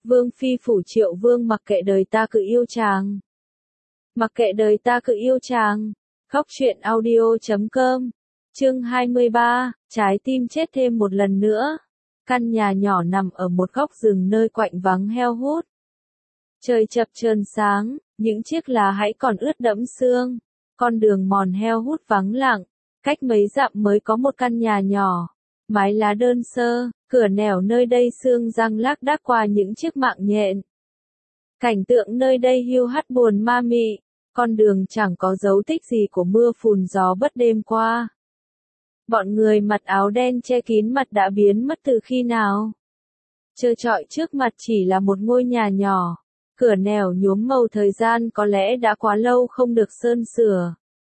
Vương phi phủ Triệu Vương mặc kệ đời ta cứ yêu chàng. Mặc kệ đời ta cứ yêu chàng. Góc truyện audio.com. Chương 23, trái tim chết thêm một lần nữa. Căn nhà nhỏ nằm ở một góc rừng nơi quạnh vắng heo hút. Trời chập chờn sáng, những chiếc lá hãy còn ướt đẫm sương. Con đường mòn heo hút vắng lặng, cách mấy dặm mới có một căn nhà nhỏ. Mái lá đơn sơ, cửa nẻo nơi đây sương răng lác đác qua những chiếc mạng nhện. Cảnh tượng nơi đây hiu hắt buồn ma mị, con đường chẳng có dấu tích gì của mưa phùn gió bất đêm qua. Bọn người mặc áo đen che kín mặt đã biến mất từ khi nào? Trơ trọi trước mặt chỉ là một ngôi nhà nhỏ, cửa nẻo nhuốm màu thời gian có lẽ đã quá lâu không được sơn sửa.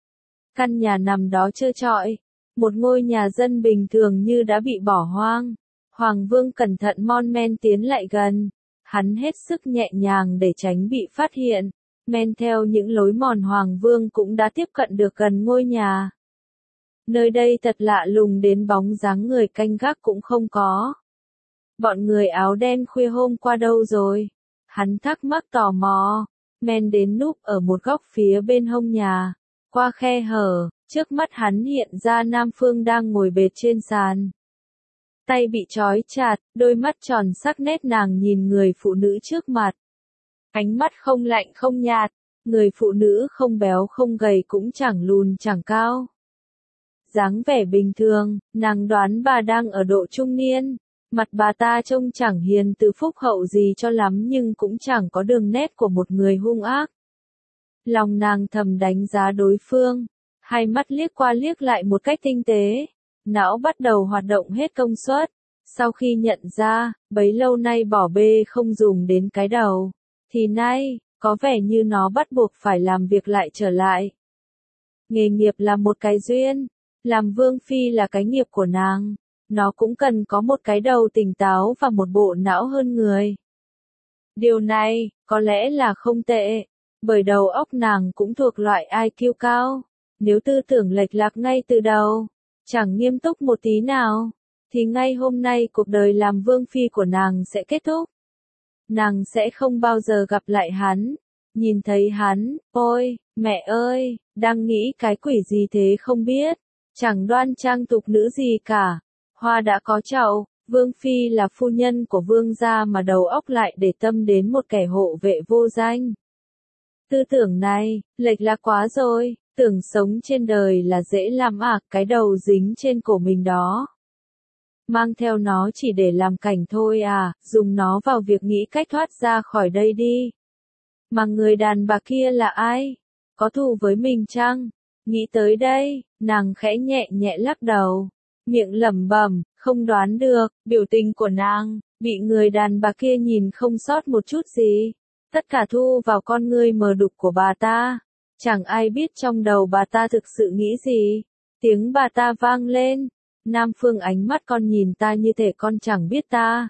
Căn nhà nằm đó trơ trọi, một ngôi nhà dân bình thường như đã bị bỏ hoang. Hoàng Vương cẩn thận mon men tiến lại gần, hắn hết sức nhẹ nhàng để tránh bị phát hiện, men theo những lối mòn Hoàng Vương cũng đã tiếp cận được gần ngôi nhà. Nơi đây thật lạ lùng đến bóng dáng người canh gác cũng không có. Bọn người áo đen khuya hôm qua đâu rồi? Hắn thắc mắc tò mò, men đến núp ở một góc phía bên hông nhà. Qua khe hở, trước mắt hắn hiện ra Nam Phương đang ngồi bệt trên sàn. Tay bị trói chặt, đôi mắt tròn sắc nét nàng nhìn người phụ nữ trước mặt. Ánh mắt không lạnh không nhạt, người phụ nữ không béo không gầy cũng chẳng lùn chẳng cao. Dáng vẻ bình thường, nàng đoán bà đang ở độ trung niên. Mặt bà ta trông chẳng hiền từ phúc hậu gì cho lắm nhưng cũng chẳng có đường nét của một người hung ác. Lòng nàng thầm đánh giá đối phương, hai mắt liếc qua liếc lại một cách tinh tế. Não bắt đầu hoạt động hết công suất. Sau khi nhận ra, bấy lâu nay bỏ bê không dùng đến cái đầu, thì nay, có vẻ như nó bắt buộc phải làm việc lại trở lại. Nghề nghiệp là một cái duyên, làm vương phi là cái nghiệp của nàng. Nó cũng cần có một cái đầu tỉnh táo và một bộ não hơn người. Điều này, có lẽ là không tệ, bởi đầu óc nàng cũng thuộc loại IQ cao. Nếu tư tưởng lệch lạc ngay từ đầu, chẳng nghiêm túc một tí nào, thì ngay hôm nay cuộc đời làm vương phi của nàng sẽ kết thúc. Nàng sẽ không bao giờ gặp lại hắn. Nhìn thấy hắn, ôi, mẹ ơi, đang nghĩ cái quỷ gì thế không biết. Chẳng đoan trang tục nữ gì cả. Hoa đã có chậu, vương phi là phu nhân của vương gia mà đầu óc lại để tâm đến một kẻ hộ vệ vô danh. Tư tưởng này, lệch lạc quá rồi. Tưởng sống trên đời là dễ làm cái đầu dính trên cổ mình đó. Mang theo nó chỉ để làm cảnh thôi dùng nó vào việc nghĩ cách thoát ra khỏi đây đi. Mà người đàn bà kia là ai? Có thù với mình chăng? Nghĩ tới đây, nàng khẽ nhẹ nhẹ lắc đầu, miệng lẩm bẩm, không đoán được, biểu tình của nàng, bị người đàn bà kia nhìn không sót một chút gì. Tất cả thu vào con ngươi mờ đục của bà ta. Chẳng ai biết trong đầu bà ta thực sự nghĩ gì. Tiếng bà ta vang lên. Nam Phương ánh mắt con nhìn ta như thể con chẳng biết ta.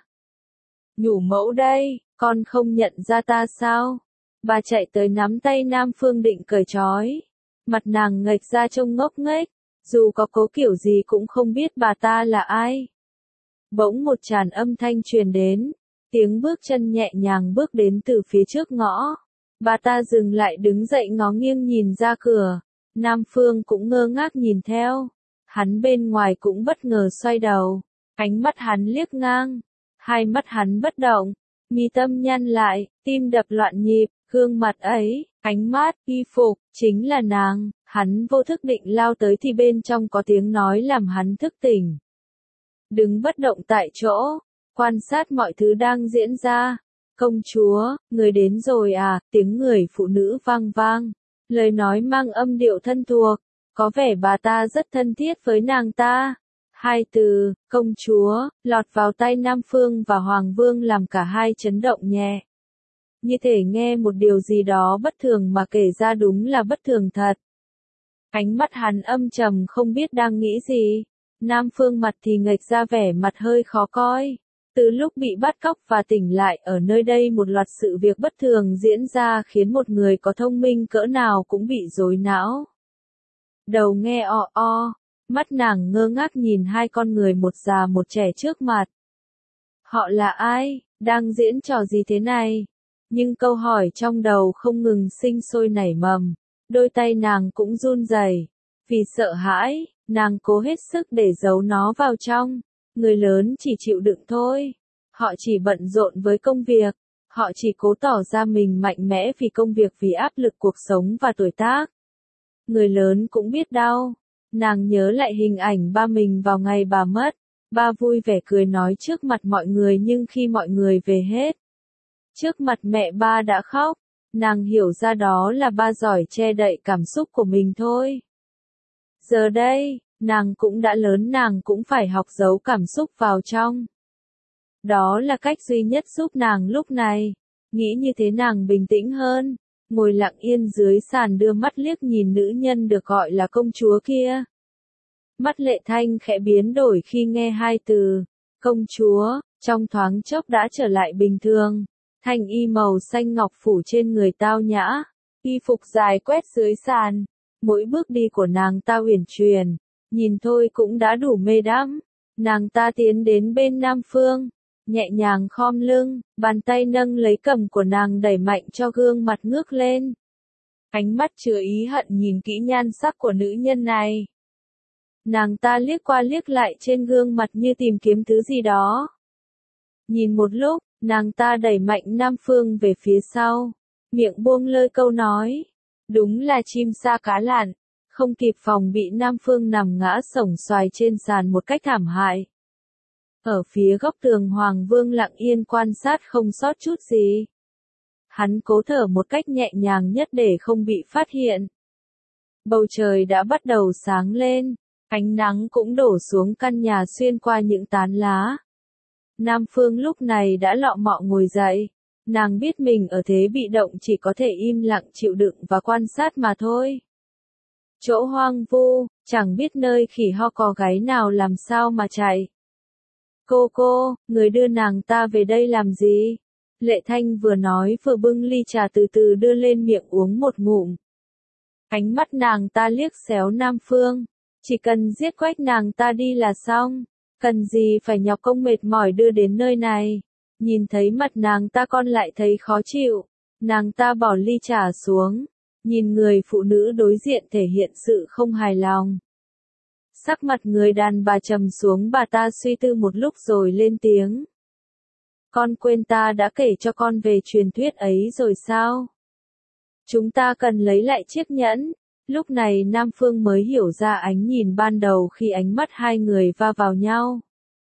Nhủ mẫu đây, con không nhận ra ta sao? Bà chạy tới nắm tay Nam Phương định cởi trói. Mặt nàng nghệch ra trông ngốc nghếch. Dù có cố kiểu gì cũng không biết bà ta là ai. Bỗng một tràn âm thanh truyền đến. Tiếng bước chân nhẹ nhàng bước đến từ phía trước ngõ. Bà ta dừng lại đứng dậy ngó nghiêng nhìn ra cửa. Nam Phương cũng ngơ ngác nhìn theo. Hắn bên ngoài cũng bất ngờ xoay đầu. Ánh mắt hắn liếc ngang. Hai mắt hắn bất động. Mi tâm nhăn lại, tim đập loạn nhịp. Gương mặt ấy, ánh mắt, y phục, chính là nàng. Hắn vô thức định lao tới thì bên trong có tiếng nói làm hắn thức tỉnh. Đứng bất động tại chỗ, quan sát mọi thứ đang diễn ra. Công chúa, người đến rồi tiếng người phụ nữ vang vang. Lời nói mang âm điệu thân thuộc, có vẻ bà ta rất thân thiết với nàng ta. Hai từ, công chúa, lọt vào tay Nam Phương và Hoàng Vương làm cả hai chấn động nhẹ. Như thể nghe một điều gì đó bất thường mà kể ra đúng là bất thường thật. Ánh mắt hắn âm trầm không biết đang nghĩ gì. Nam Phương mặt thì nghệch ra vẻ mặt hơi khó coi. Từ lúc bị bắt cóc và tỉnh lại ở nơi đây một loạt sự việc bất thường diễn ra khiến một người có thông minh cỡ nào cũng bị rối não. Đầu nghe mắt nàng ngơ ngác nhìn hai con người một già một trẻ trước mặt. Họ là ai? Đang diễn trò gì thế này? Nhưng câu hỏi trong đầu không ngừng sinh sôi nảy mầm. Đôi tay nàng cũng run rẩy. Vì sợ hãi, nàng cố hết sức để giấu nó vào trong. Người lớn chỉ chịu đựng thôi. Họ chỉ bận rộn với công việc. Họ chỉ cố tỏ ra mình mạnh mẽ vì công việc, vì áp lực cuộc sống và tuổi tác. Người lớn cũng biết đau. Nàng nhớ lại hình ảnh ba mình vào ngày bà mất. Ba vui vẻ cười nói trước mặt mọi người, nhưng khi mọi người về hết, trước mặt mẹ ba đã khóc. Nàng hiểu ra đó là ba giỏi che đậy cảm xúc của mình thôi. Giờ đây, nàng cũng đã lớn, nàng cũng phải học giấu cảm xúc vào trong. Đó là cách duy nhất giúp nàng lúc này. Nghĩ như thế nàng bình tĩnh hơn, ngồi lặng yên dưới sàn đưa mắt liếc nhìn nữ nhân được gọi là công chúa kia. Mắt Lệ Thanh khẽ biến đổi khi nghe hai từ, công chúa, trong thoáng chốc đã trở lại bình thường. Thanh y màu xanh ngọc phủ trên người tao nhã, y phục dài quét dưới sàn, mỗi bước đi của nàng ta uyển chuyển, nhìn thôi cũng đã đủ mê đắm. Nàng ta tiến đến bên Nam Phương, nhẹ nhàng khom lưng, bàn tay nâng lấy cằm của nàng đẩy mạnh cho gương mặt ngước lên. Ánh mắt chứa ý hận nhìn kỹ nhan sắc của nữ nhân này. Nàng ta liếc qua liếc lại trên gương mặt như tìm kiếm thứ gì đó. Nhìn một lúc, nàng ta đẩy mạnh Nam Phương về phía sau, miệng buông lơi câu nói. Đúng là chim sa cá lặn, không kịp phòng bị Nam Phương nằm ngã xổm xoài trên sàn một cách thảm hại. Ở phía góc tường Hoàng Vương lặng yên quan sát không sót chút gì. Hắn cố thở một cách nhẹ nhàng nhất để không bị phát hiện. Bầu trời đã bắt đầu sáng lên, ánh nắng cũng đổ xuống căn nhà xuyên qua những tán lá. Nam Phương lúc này đã lọ mọ ngồi dậy. Nàng biết mình ở thế bị động, chỉ có thể im lặng chịu đựng và quan sát mà thôi. Chỗ hoang vu, chẳng biết nơi khỉ ho cò gáy nào làm sao mà chạy. Cô, người đưa nàng ta về đây làm gì? Lệ Thanh vừa nói vừa bưng ly trà từ từ đưa lên miệng uống một ngụm. Ánh mắt nàng ta liếc xéo Nam Phương. Chỉ cần giết quách nàng ta đi là xong. Cần gì phải nhọc công mệt mỏi đưa đến nơi này. Nhìn thấy mặt nàng ta con lại thấy khó chịu. Nàng ta bỏ ly trà xuống. Nhìn người phụ nữ đối diện thể hiện sự không hài lòng. Sắc mặt người đàn bà trầm xuống, bà ta suy tư một lúc rồi lên tiếng. Con quên ta đã kể cho con về truyền thuyết ấy rồi sao? Chúng ta cần lấy lại chiếc nhẫn. Lúc này Nam Phương mới hiểu ra ánh nhìn ban đầu khi ánh mắt hai người va vào nhau.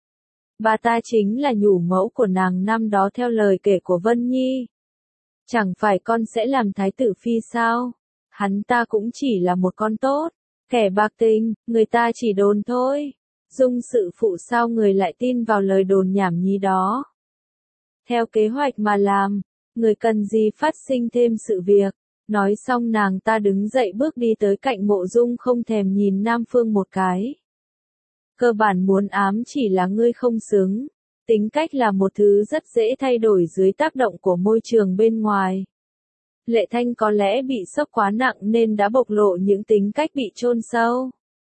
Bà ta chính là nhủ mẫu của nàng năm đó theo lời kể của Vân Nhi. Chẳng phải con sẽ làm thái tử phi sao? Hắn ta cũng chỉ là một con tốt. Kẻ bạc tình, người ta chỉ đồn thôi. Dung sự phụ sao người lại tin vào lời đồn nhảm nhí đó? Theo kế hoạch mà làm, người cần gì phát sinh thêm sự việc. Nói xong nàng ta đứng dậy bước đi tới cạnh Mộ Dung, không thèm nhìn Nam Phương một cái. Cơ bản muốn ám chỉ là ngươi không xứng. Tính cách là một thứ rất dễ thay đổi dưới tác động của môi trường bên ngoài. Lệ Thanh có lẽ bị sốc quá nặng nên đã bộc lộ những tính cách bị chôn sâu,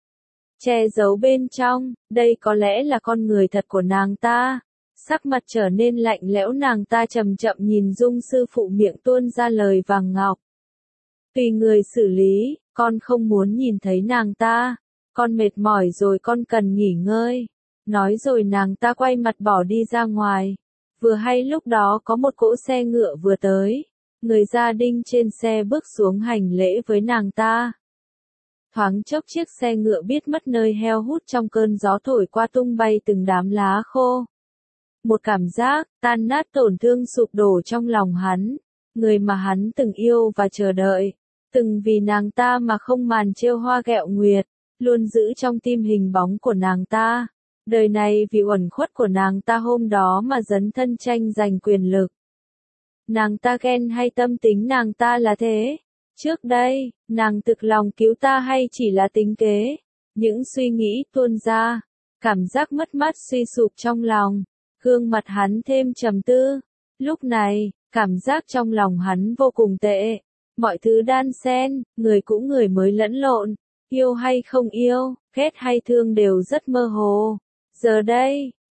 che giấu bên trong. Đây có lẽ là con người thật của nàng ta. Sắc mặt trở nên lạnh lẽo, nàng ta chậm chậm nhìn Dung sư phụ, miệng tuôn ra lời vàng ngọc. Tùy người xử lý, con không muốn nhìn thấy nàng ta. Con mệt mỏi rồi, con cần nghỉ ngơi. Nói rồi nàng ta quay mặt bỏ đi ra ngoài. Vừa hay lúc đó có một cỗ xe ngựa vừa tới. Người gia đình trên xe bước xuống hành lễ với nàng ta. Thoáng chốc chiếc xe ngựa biết mất nơi heo hút trong cơn gió thổi qua, tung bay từng đám lá khô. Một cảm giác tan nát tổn thương sụp đổ trong lòng hắn. Người mà hắn từng yêu và chờ đợi, từng vì nàng ta mà không màn trêu hoa ghẹo nguyệt, luôn giữ trong tim hình bóng của nàng ta. Đời này vì uẩn khuất của nàng ta hôm đó mà dấn thân tranh giành quyền lực. Nàng ta ghen hay tâm tính nàng ta là thế? Trước đây, nàng thực lòng cứu ta hay chỉ là tính kế? Những suy nghĩ tuôn ra, cảm giác mất mát suy sụp trong lòng. Gương mặt hắn thêm trầm tư. Lúc này, cảm giác trong lòng hắn vô cùng tệ. Mọi thứ đan xen, người cũ người mới lẫn lộn. Yêu hay không yêu, ghét hay thương đều rất mơ hồ. Giờ đây,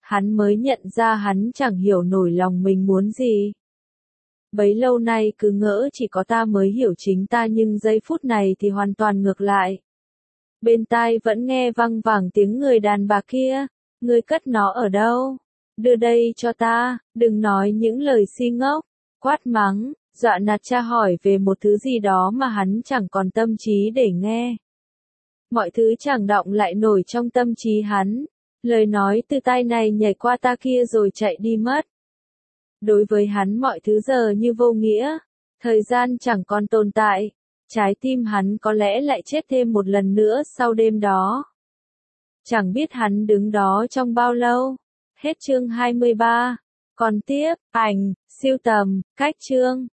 Hắn mới nhận ra hắn chẳng hiểu nổi lòng mình muốn gì. Bấy lâu nay cứ ngỡ chỉ có ta mới hiểu chính ta nhưng giây phút này thì hoàn toàn ngược lại. Bên tai vẫn nghe văng vẳng tiếng người đàn bà kia, ngươi cất nó ở đâu? Đưa đây cho ta, đừng nói những lời si ngốc, quát mắng, dọa nạt tra hỏi về một thứ gì đó mà hắn chẳng còn tâm trí để nghe. Mọi thứ chẳng động lại nổi trong tâm trí hắn, lời nói từ tai này nhảy qua ta kia rồi chạy đi mất. Đối với hắn mọi thứ giờ như vô nghĩa, thời gian chẳng còn tồn tại, trái tim hắn có lẽ lại chết thêm một lần nữa sau đêm đó. Chẳng biết hắn đứng đó trong bao lâu. Hết chương 23. Còn tiếp, ảnh, siêu tầm, cách chương.